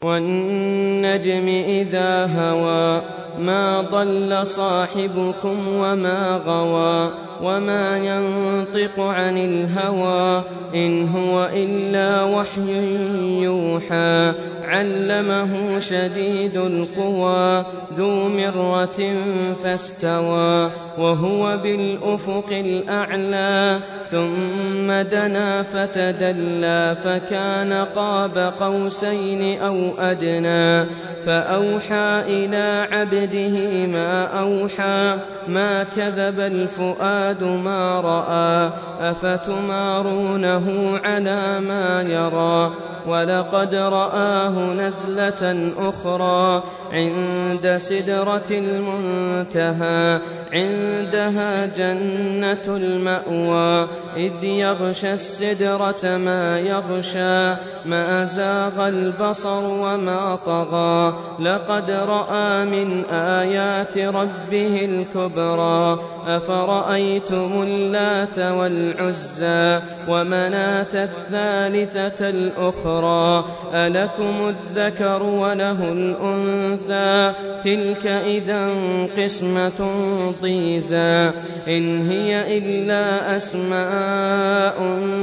والنجم إذا هوى ما ضل صاحبكم وما غوى وما ينطق عن الهوى إن هو إلا وحي يوحى علمه شديد القوى ذو مرة فاستوى وهو بالأفق الأعلى ثم دنا فتدلى فكان قاب قوسين أو أدنى فأوحى إلى عبده ما أوحى ما كذب الفؤاد ما رأى أفتمارونه على ما يرى ولقد رآه نزلة أخرى عند سدرة المنتهى عندها جنة المأوى إذ يغشى السدرة ما يغشى ما زاغ البصر وما طغى لقد رأى من آيات ربه الكبرى أفرأيتم اللات والعزى ومناة الثالثة الأخرى ألكم الذكر وله الأنثى تلك إذا قسمة ضيزى إن هي إلا أسماء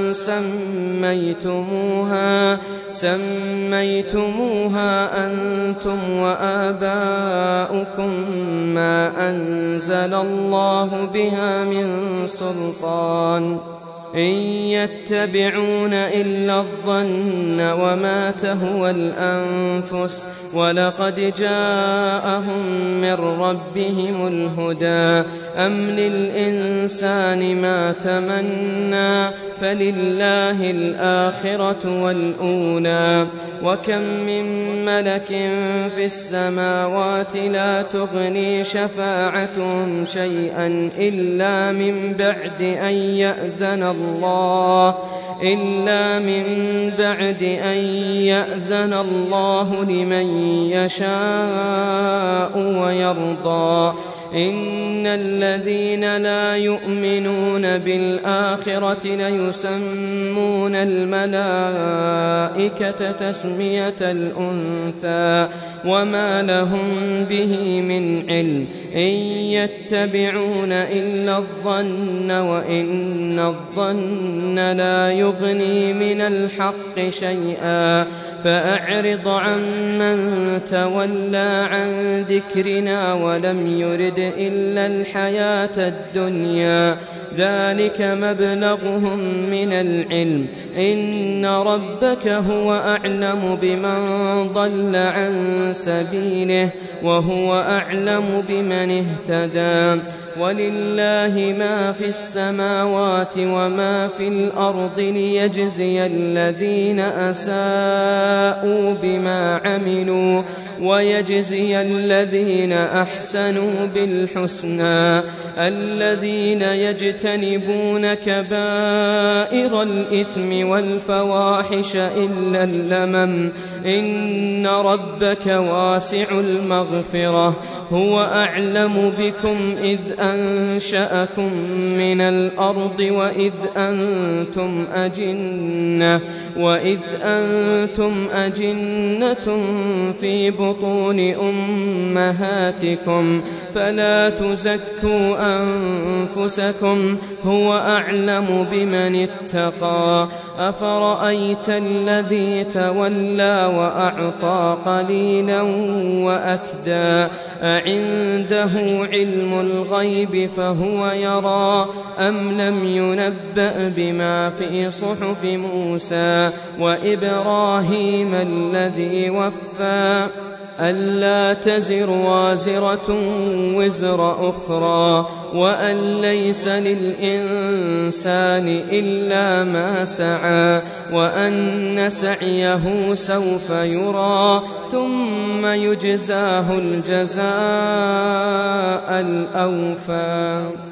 سميتموها أنتم وآباؤكم ما أنزل الله بها من سلطان إن يتبعون إلا الظن وما تهوى الأنفس ولقد جاءهم من ربهم الهدى أم للإنسان ما تمنى فلله الآخرة والأولى وكم من ملك في السماوات لا تغني شفاعتهم شيئا إلا من بعد أن يأذن الله لمن يشاء ويرضى إن الذين لا يؤمنون بالآخرة ليسمون الملائكة تسمية الأنثى وما لهم به من علم إن يتبعون إلا الظن وإن الظن لا يغني من الحق شيئا فأعرض عمن تولى عن ذكرنا ولم يرد إلا الحياة الدنيا ذلك مبلغهم من العلم إن ربك هو أعلم بمن ضل عن سبيله وهو أعلم بمن اهتدى ولله ما في السماوات وما في الأرض ليجزي الذين أساءوا بما عملوا ويجزي الذين أحسنوا بالحسنى الذين يجتنبون كبائر الإثم والفواحش إلا اللمم إن ربك واسع المغفرة هو أعلم بكم إذ أنشأكم من الأرض وإذ أنتم أجنة في بطون أمهاتكم فلا تزكوا أنفسكم هو أعلم بمن اتقى أفرأيت الذي تولى وأعطى قليلا وأكدى أعنده علم الغيب فهو يرى أم لم ينبأ بما في صحف موسى وإبراهيم الذي وفى ألا تزر وازرة وزر أخرى وأن ليس للإنسان إلا ما سعى وأن سعيه سوف يرى ثم يجزاه الجزاء الأوفى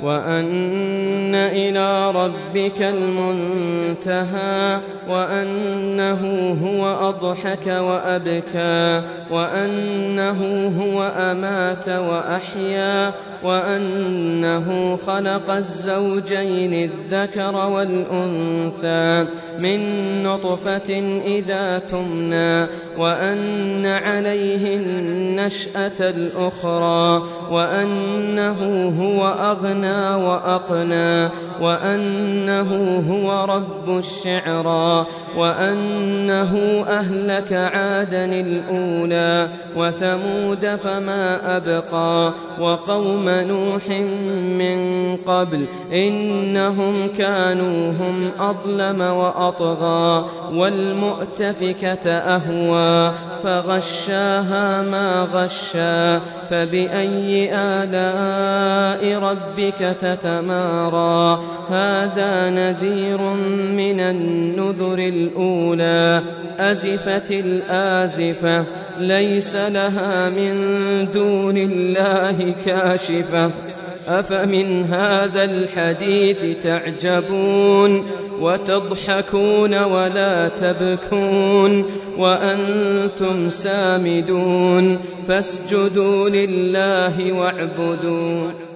وأن إلى ربك المنتهى وأنه هو أضحك وأبكى وأنه هو أمات وأحيا وأنه خلق الزوجين الذكر والأنثى من نطفة إذا تمنى وأن عليه النشأة الأخرى وأنه هو أغنى وأقنى وأنه هو رب الشعرى وأنه أهلك عادا الأولى وثمود فما أبقى وقوم نوح من قبل إنهم كانوا هم أظلم وأطغى والمؤتفكة أهوى فغشاها ما غشا فبأي آلاء ربك تتمارى هذا نذير من النذر الأولى أزفت الآزفة ليس لها من دون الله كاشفة أفمن هذا الحديث تعجبون وتضحكون ولا تبكون وأنتم سامدون فاسجدوا لله واعبدوا